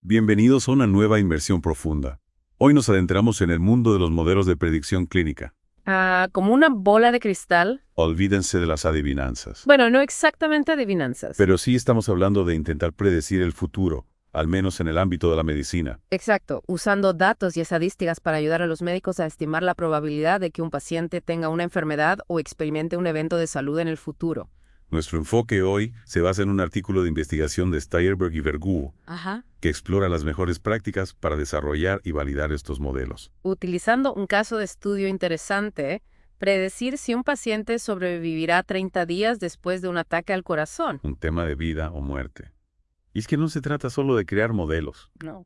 Bienvenidos a una nueva inmersión profunda. Hoy nos adentramos en el mundo de los modelos de predicción clínica. Como una bola de cristal. Olvídense de las adivinanzas. Bueno, no exactamente adivinanzas. Pero sí estamos hablando de intentar predecir el futuro, al menos en el ámbito de la medicina. Exacto, usando datos y estadísticas para ayudar a los médicos a estimar la probabilidad de que un paciente tenga una enfermedad o experimente un evento de salud en el futuro. Nuestro enfoque hoy se basa en un artículo de investigación de Steyerberg y Verguo, que explora las mejores prácticas para desarrollar y validar estos modelos. Utilizando un caso de estudio interesante, predecir si un paciente sobrevivirá 30 días después de un ataque al corazón. Un tema de vida o muerte. Y es que no se trata solo de crear modelos, No.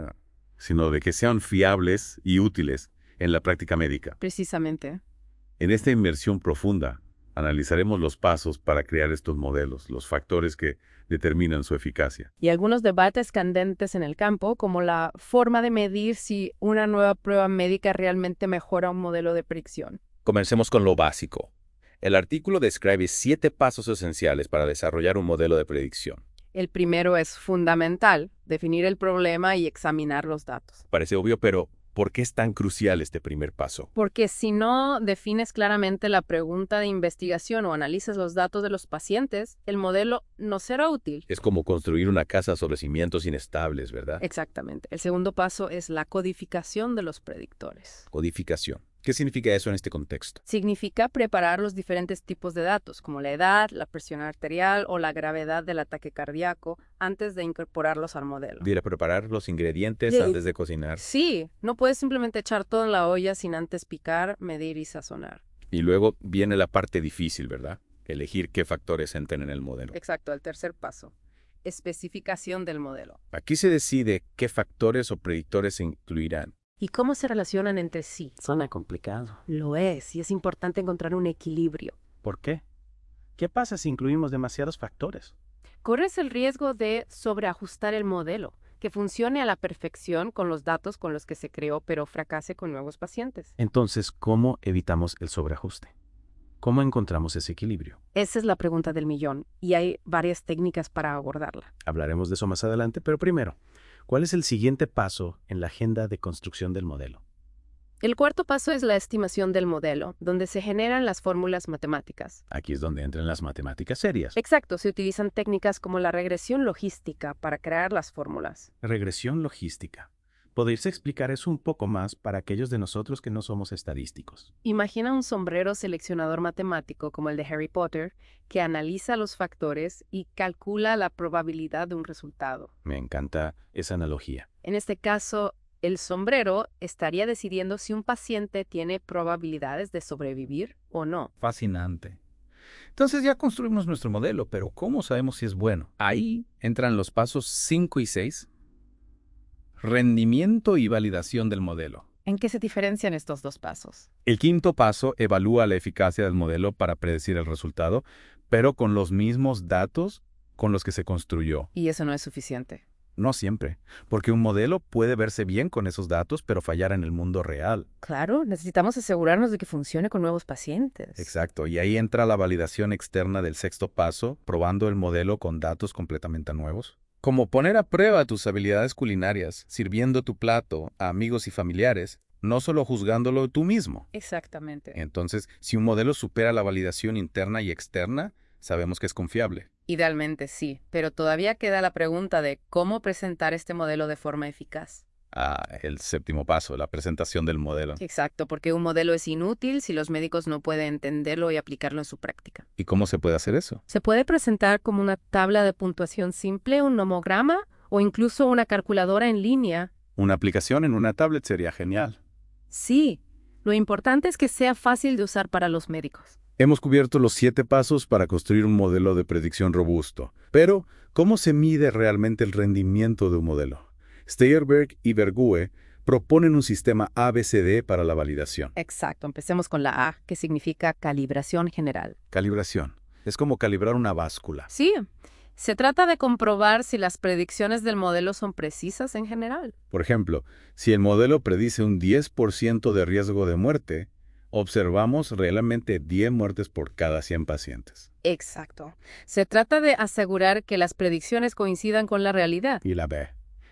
sino de que sean fiables y útiles en la práctica médica. Precisamente. En esta inmersión profunda, analizaremos los pasos para crear estos modelos, los factores que determinan su eficacia. Y algunos debates candentes en el campo, como la forma de medir si una nueva prueba médica realmente mejora un modelo de predicción. Comencemos con lo básico. El artículo describe 7 pasos esenciales para desarrollar un modelo de predicción. El primero es fundamental, definir el problema y examinar los datos. Parece obvio, pero ¿por qué es tan crucial este primer paso? Porque si no defines claramente la pregunta de investigación o analizas los datos de los pacientes, el modelo no será útil. Es como construir una casa sobre cimientos inestables, ¿verdad? Exactamente. El segundo paso es la codificación de los predictores. Codificación. ¿Qué significa eso en este contexto? Significa preparar los diferentes tipos de datos, como la edad, la presión arterial o la gravedad del ataque cardíaco, antes de incorporarlos al modelo. ¿Diré preparar los ingredientes antes de cocinar? Sí, no puedes simplemente echar todo en la olla sin antes picar, medir y sazonar. Y luego viene la parte difícil, ¿verdad? Elegir qué factores entran en el modelo. Exacto, el tercer paso. Especificación del modelo. Aquí se decide qué factores o predictores se incluirán. ¿Y cómo se relacionan entre sí? Suena complicado. Lo es, y es importante encontrar un equilibrio. ¿Por qué? ¿Qué pasa si incluimos demasiados factores? Corres el riesgo de sobreajustar el modelo, que funcione a la perfección con los datos con los que se creó, pero fracase con nuevos pacientes. Entonces, ¿cómo evitamos el sobreajuste? ¿Cómo encontramos ese equilibrio? Esa es la pregunta del millón, y hay varias técnicas para abordarla. Hablaremos de eso más adelante, pero primero, ¿cuál es el siguiente paso en la agenda de construcción del modelo? El cuarto paso es la estimación del modelo, donde se generan las fórmulas matemáticas. Aquí es donde entran las matemáticas serias. Exacto, se utilizan técnicas como la regresión logística para crear las fórmulas. Regresión logística. ¿Podrías explicar eso un poco más para aquellos de nosotros que no somos estadísticos? Imagina un sombrero seleccionador matemático como el de Harry Potter, que analiza los factores y calcula la probabilidad de un resultado. Me encanta esa analogía. En este caso, el sombrero estaría decidiendo si un paciente tiene probabilidades de sobrevivir o no. Fascinante. Entonces ya construimos nuestro modelo, pero ¿cómo sabemos si es bueno? Ahí entran los pasos 5 y 6. Rendimiento y validación del modelo. ¿En qué se diferencian estos dos pasos? El quinto paso evalúa la eficacia del modelo para predecir el resultado, pero con los mismos datos con los que se construyó. Y eso no es suficiente. No siempre, porque un modelo puede verse bien con esos datos, pero fallar en el mundo real. Claro, necesitamos asegurarnos de que funcione con nuevos pacientes. Exacto, y ahí entra la validación externa del sexto paso, probando el modelo con datos completamente nuevos. Como poner a prueba tus habilidades culinarias, sirviendo tu plato a amigos y familiares, no solo juzgándolo tú mismo. Exactamente. Entonces, si un modelo supera la validación interna y externa, sabemos que es confiable. Idealmente sí, pero todavía queda la pregunta de cómo presentar este modelo de forma eficaz. El séptimo paso, la presentación del modelo. Exacto, porque un modelo es inútil si los médicos no pueden entenderlo y aplicarlo en su práctica. ¿Y cómo se puede hacer eso? Se puede presentar como una tabla de puntuación simple, un nomograma o incluso una calculadora en línea. Una aplicación en una tablet sería genial. Sí, lo importante es que sea fácil de usar para los médicos. Hemos cubierto los 7 pasos para construir un modelo de predicción robusto. Pero, ¿cómo se mide realmente el rendimiento de un modelo? Steyerberg y Verguo proponen un sistema ABCD para la validación. Exacto, empecemos con la A, que significa calibración general. Calibración. Es como calibrar una báscula. Sí, se trata de comprobar si las predicciones del modelo son precisas en general. Por ejemplo, si el modelo predice un 10% de riesgo de muerte, observamos realmente 10 muertes por cada 100 pacientes. Exacto. Se trata de asegurar que las predicciones coincidan con la realidad. Y la B.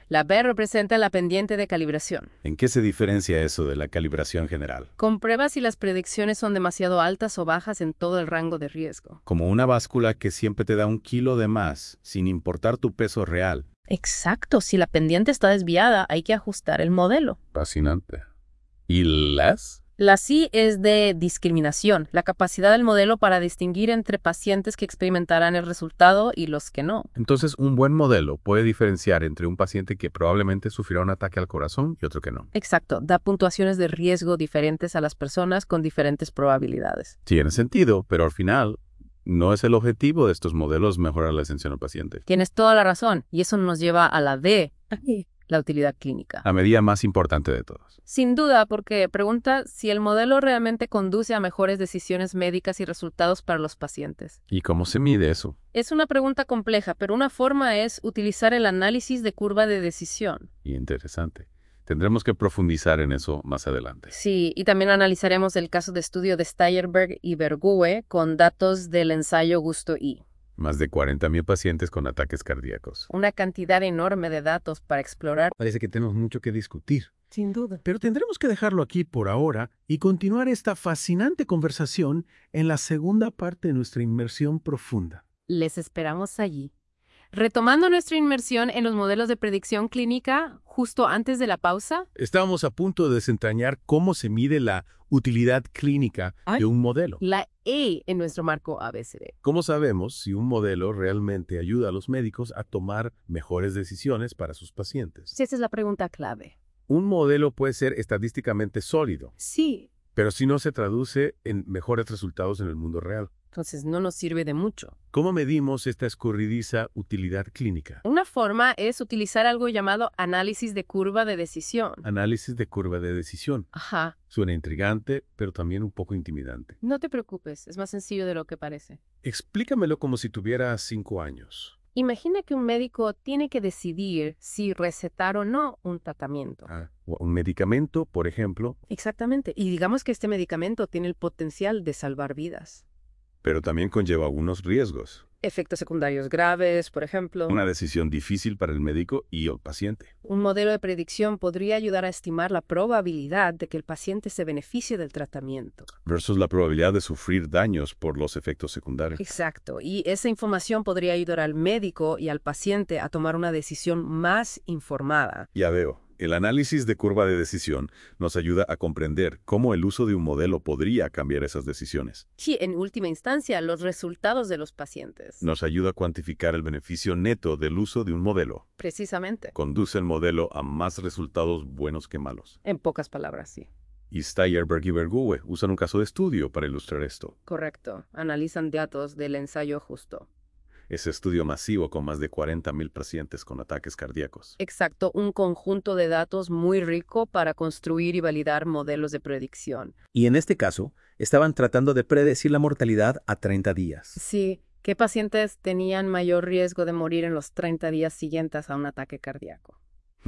La B representa la pendiente de calibración. ¿En qué se diferencia eso de la calibración general? Comprueba si las predicciones son demasiado altas o bajas en todo el rango de riesgo. Como una báscula que siempre te da 1 kilo de más, sin importar tu peso real. Exacto, si la pendiente está desviada, hay que ajustar el modelo. Fascinante. ¿Y las? La C es de discriminación, la capacidad del modelo para distinguir entre pacientes que experimentarán el resultado y los que no. Entonces, un buen modelo puede diferenciar entre un paciente que probablemente sufrirá un ataque al corazón y otro que no. Exacto, da puntuaciones de riesgo diferentes a las personas con diferentes probabilidades. Tiene sentido, pero al final, no es el objetivo de estos modelos mejorar la atención al paciente. Tienes toda la razón, y eso nos lleva a la D, la utilidad clínica. La medida más importante de todas. Sin duda, porque pregunta si el modelo realmente conduce a mejores decisiones médicas y resultados para los pacientes. ¿Y cómo se mide eso? Es una pregunta compleja, pero una forma es utilizar el análisis de curva de decisión. Interesante. Tendremos que profundizar en eso más adelante. Sí, y también analizaremos el caso de estudio de Steyerberg y Vergue con datos del ensayo GUSTO-I. Más de 40,000 pacientes con ataques cardíacos. Una cantidad enorme de datos para explorar. Parece que tenemos mucho que discutir. Sin duda. Pero tendremos que dejarlo aquí por ahora y continuar esta fascinante conversación en la segunda parte de nuestra inmersión profunda. Les esperamos allí. Retomando nuestra inmersión en los modelos de predicción clínica, justo antes de la pausa. Estábamos a punto de desentrañar cómo se mide la utilidad clínica de un modelo. La E en nuestro marco ABCD. ¿Cómo sabemos si un modelo realmente ayuda a los médicos a tomar mejores decisiones para sus pacientes? Esa es la pregunta clave. Un modelo puede ser estadísticamente sólido, Sí. pero si no se traduce en mejores resultados en el mundo real. Entonces no nos sirve de mucho. ¿Cómo medimos esta escurridiza utilidad clínica? Una forma es utilizar algo llamado análisis de curva de decisión. Análisis de curva de decisión. Ajá. Suena intrigante, pero también un poco intimidante. No te preocupes, es más sencillo de lo que parece. Explícamelo como si tuviera 5 años. Imagina que un médico tiene que decidir si recetar o no un tratamiento. O un medicamento, por ejemplo, Exactamente. Y digamos que este medicamento tiene el potencial de salvar vidas. Pero también conlleva algunos riesgos. Efectos secundarios graves, por ejemplo. Una decisión difícil para el médico y el paciente. Un modelo de predicción podría ayudar a estimar la probabilidad de que el paciente se beneficie del tratamiento. Versus la probabilidad de sufrir daños por los efectos secundarios. Exacto. Y esa información podría ayudar al médico y al paciente a tomar una decisión más informada. Ya veo. El análisis de curva de decisión nos ayuda a comprender cómo el uso de un modelo podría cambiar esas decisiones. Y en última instancia, los resultados de los pacientes. Nos ayuda a cuantificar el beneficio neto del uso de un modelo. Precisamente. Conduce el modelo a más resultados buenos que malos. En pocas palabras, sí. Y Steyerberg y Vergue usan un caso de estudio para ilustrar esto. Correcto. Analizan datos del ensayo justo. Ese estudio masivo con más de 40,000 pacientes con ataques cardíacos. Exacto, un conjunto de datos muy rico para construir y validar modelos de predicción. Y en este caso, estaban tratando de predecir la mortalidad a 30 días. Sí, ¿qué pacientes tenían mayor riesgo de morir en los 30 días siguientes a un ataque cardíaco?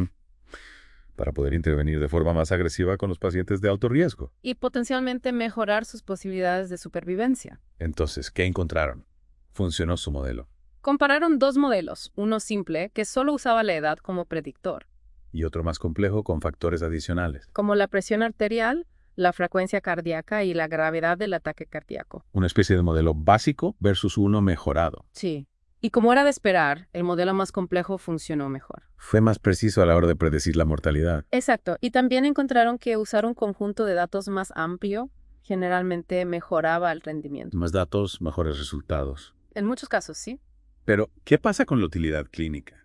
Para poder intervenir de forma más agresiva con los pacientes de alto riesgo. Y potencialmente mejorar sus posibilidades de supervivencia. Entonces, ¿qué encontraron? Funcionó su modelo. Compararon dos modelos, uno simple, que solo usaba la edad como predictor, Y otro más complejo con factores adicionales. como la presión arterial, la frecuencia cardíaca y la gravedad del ataque cardíaco. Una especie de modelo básico versus uno mejorado. Sí. Y como era de esperar, el modelo más complejo funcionó mejor. Fue más preciso a la hora de predecir la mortalidad. Exacto. Y también encontraron que usar un conjunto de datos más amplio generalmente mejoraba el rendimiento. Más datos, mejores resultados. En muchos casos, sí. Pero, ¿qué pasa con la utilidad clínica?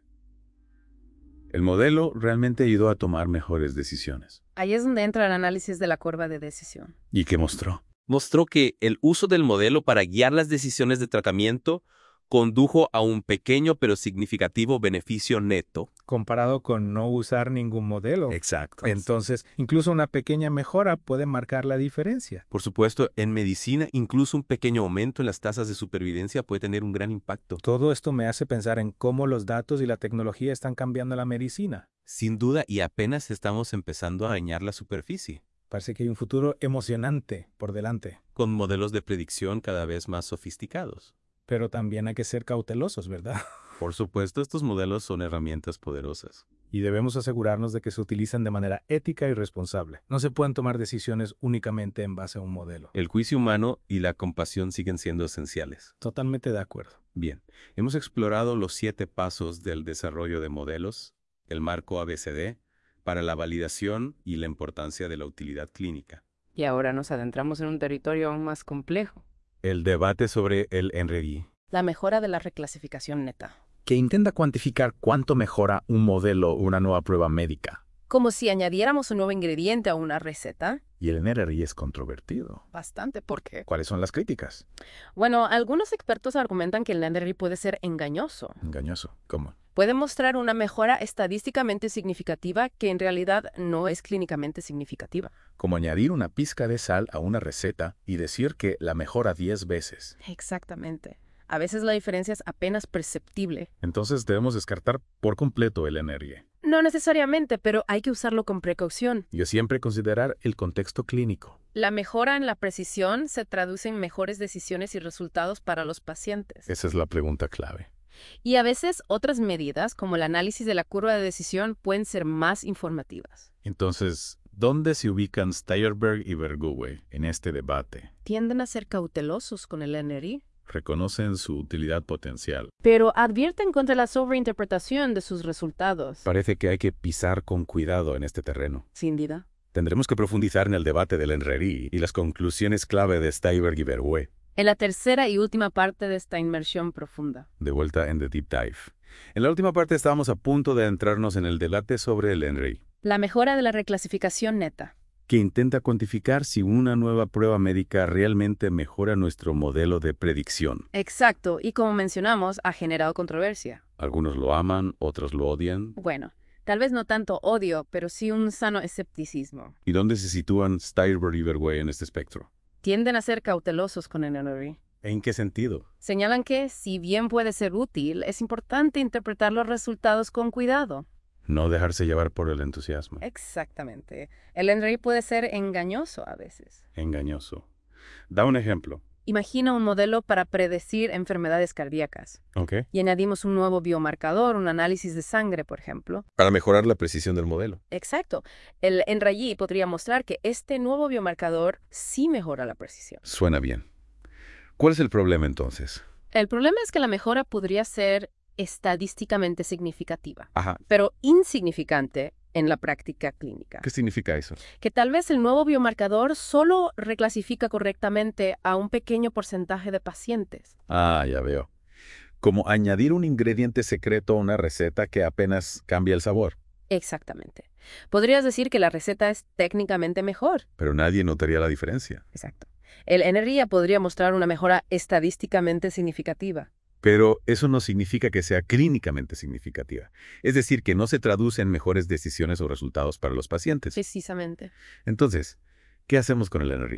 El modelo realmente ayudó a tomar mejores decisiones. Ahí es donde entra el análisis de la curva de decisión. ¿Y qué mostró? Mostró que el uso del modelo para guiar las decisiones de tratamiento condujo a un pequeño pero significativo beneficio neto. Comparado con no usar ningún modelo. Exacto. Entonces, incluso una pequeña mejora puede marcar la diferencia. Por supuesto, en medicina, incluso un pequeño aumento en las tasas de supervivencia puede tener un gran impacto. Todo esto me hace pensar en cómo los datos y la tecnología están cambiando la medicina. Sin duda, y apenas estamos empezando a dañar la superficie, Parece que hay un futuro emocionante por delante. con modelos de predicción cada vez más sofisticados. Pero también hay que ser cautelosos, ¿verdad? Por supuesto, estos modelos son herramientas poderosas. Y debemos asegurarnos de que se utilicen de manera ética y responsable. No se pueden tomar decisiones únicamente en base a un modelo. El juicio humano y la compasión siguen siendo esenciales. Totalmente de acuerdo. Bien, hemos explorado los 7 pasos del desarrollo de modelos, el marco ABCD, para la validación y la importancia de la utilidad clínica. Y ahora nos adentramos en un territorio aún más complejo. El debate sobre el NRI. La mejora de la reclasificación neta. Que intenta cuantificar cuánto mejora un modelo o una nueva prueba médica. Como si añadiéramos un nuevo ingrediente a una receta. Y el NRI es controvertido. Bastante, ¿por qué? ¿Cuáles son las críticas? Bueno, algunos expertos argumentan que el NRI puede ser engañoso. Engañoso. ¿Cómo? Puede mostrar una mejora estadísticamente significativa que en realidad no es clínicamente significativa. Como añadir una pizca de sal a una receta y decir que la mejora 10 veces. Exactamente. A veces la diferencia es apenas perceptible. Entonces debemos descartar por completo el NRI. No necesariamente, pero hay que usarlo con precaución. Y siempre considerar el contexto clínico. La mejora en la precisión se traduce en mejores decisiones y resultados para los pacientes. Esa es la pregunta clave. Y a veces otras medidas, como el análisis de la curva de decisión, pueden ser más informativas. Entonces, ¿dónde se ubican Steyerberg y Vergoe en este debate? Tienden a ser cautelosos con el NRI, Reconocen su utilidad potencial. pero advierten contra la sobreinterpretación de sus resultados. Parece que hay que pisar con cuidado en este terreno. Sin duda. Tendremos que profundizar en el debate del NRI y las conclusiones clave de Steyerberg y Vergoe. En la tercera y última parte de esta inmersión profunda. De vuelta en The Deep Dive. En la última parte estábamos a punto de adentrarnos en el debate sobre el NRI, La mejora de la reclasificación neta. que intenta cuantificar si una nueva prueba médica realmente mejora nuestro modelo de predicción. Exacto, y como mencionamos, ha generado controversia. Algunos lo aman, otros lo odian. Bueno, tal vez no tanto odio, pero sí un sano escepticismo. ¿Y dónde se sitúan Steyerberg y Vergoe en este espectro? Tienden a ser cautelosos con el NRI. ¿En qué sentido? Señalan que, si bien puede ser útil, es importante interpretar los resultados con cuidado. No dejarse llevar por el entusiasmo. Exactamente. El NRI puede ser engañoso a veces. Engañoso. Da un ejemplo. Imagina un modelo para predecir enfermedades cardíacas. ¿Ok? Y añadimos un nuevo biomarcador, un análisis de sangre, por ejemplo. Para mejorar la precisión del modelo. Exacto. El NRI podría mostrar que este nuevo biomarcador sí mejora la precisión. Suena bien. ¿Cuál es el problema entonces? El problema es que la mejora podría ser estadísticamente significativa, Ajá. pero insignificante en la práctica clínica. ¿Qué significa eso? Que tal vez el nuevo biomarcador solo reclasifica correctamente a un pequeño porcentaje de pacientes. Ah, ya veo. Como añadir un ingrediente secreto a una receta que apenas cambia el sabor. Exactamente. Podrías decir que la receta es técnicamente mejor. Pero nadie notaría la diferencia. Exacto. El NRI podría mostrar una mejora estadísticamente significativa. Pero eso no significa que sea clínicamente significativa. Es decir, que no se traduce en mejores decisiones o resultados para los pacientes. Precisamente. Entonces, ¿qué hacemos con el NRI?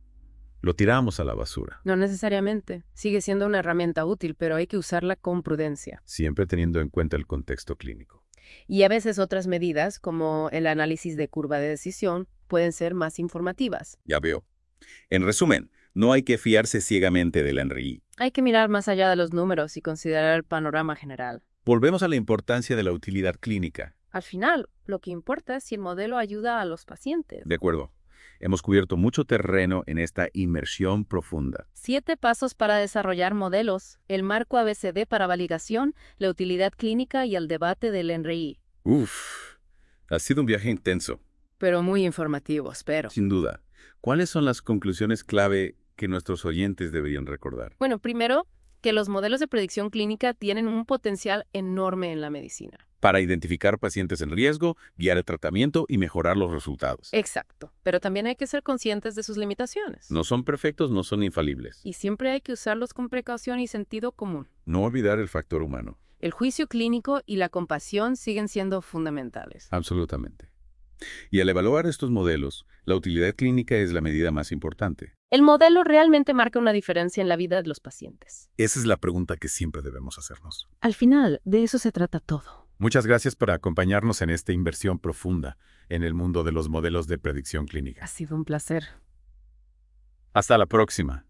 Lo tiramos a la basura, No necesariamente. Sigue siendo una herramienta útil, pero hay que usarla con prudencia. siempre teniendo en cuenta el contexto clínico. Y a veces otras medidas, como el análisis de curva de decisión, pueden ser más informativas. Ya veo. En resumen, no hay que fiarse ciegamente del NRI. Hay que mirar más allá de los números y considerar el panorama general. Volvemos a la importancia de la utilidad clínica. Al final, lo que importa es si el modelo ayuda a los pacientes. De acuerdo. Hemos cubierto mucho terreno en esta inmersión profunda. 7 pasos para desarrollar modelos, el marco ABCD para validación, la utilidad clínica y el debate del NRI. Uf, ha sido un viaje intenso, Pero muy informativo, espero. sin duda. ¿Cuáles son las conclusiones clave que nuestros oyentes deberían recordar? Bueno, primero, que los modelos de predicción clínica tienen un potencial enorme en la medicina. Para identificar pacientes en riesgo, guiar el tratamiento y mejorar los resultados. Exacto. Pero también hay que ser conscientes de sus limitaciones. No son perfectos, no son infalibles. Y siempre hay que usarlos con precaución y sentido común. No olvidar el factor humano. El juicio clínico y la compasión siguen siendo fundamentales. Absolutamente. Y al evaluar estos modelos, la utilidad clínica es la medida más importante. El modelo realmente marca una diferencia en la vida de los pacientes. Esa es la pregunta que siempre debemos hacernos. Al final, de eso se trata todo. Muchas gracias por acompañarnos en esta inversión profunda en el mundo de los modelos de predicción clínica. Ha sido un placer. Hasta la próxima.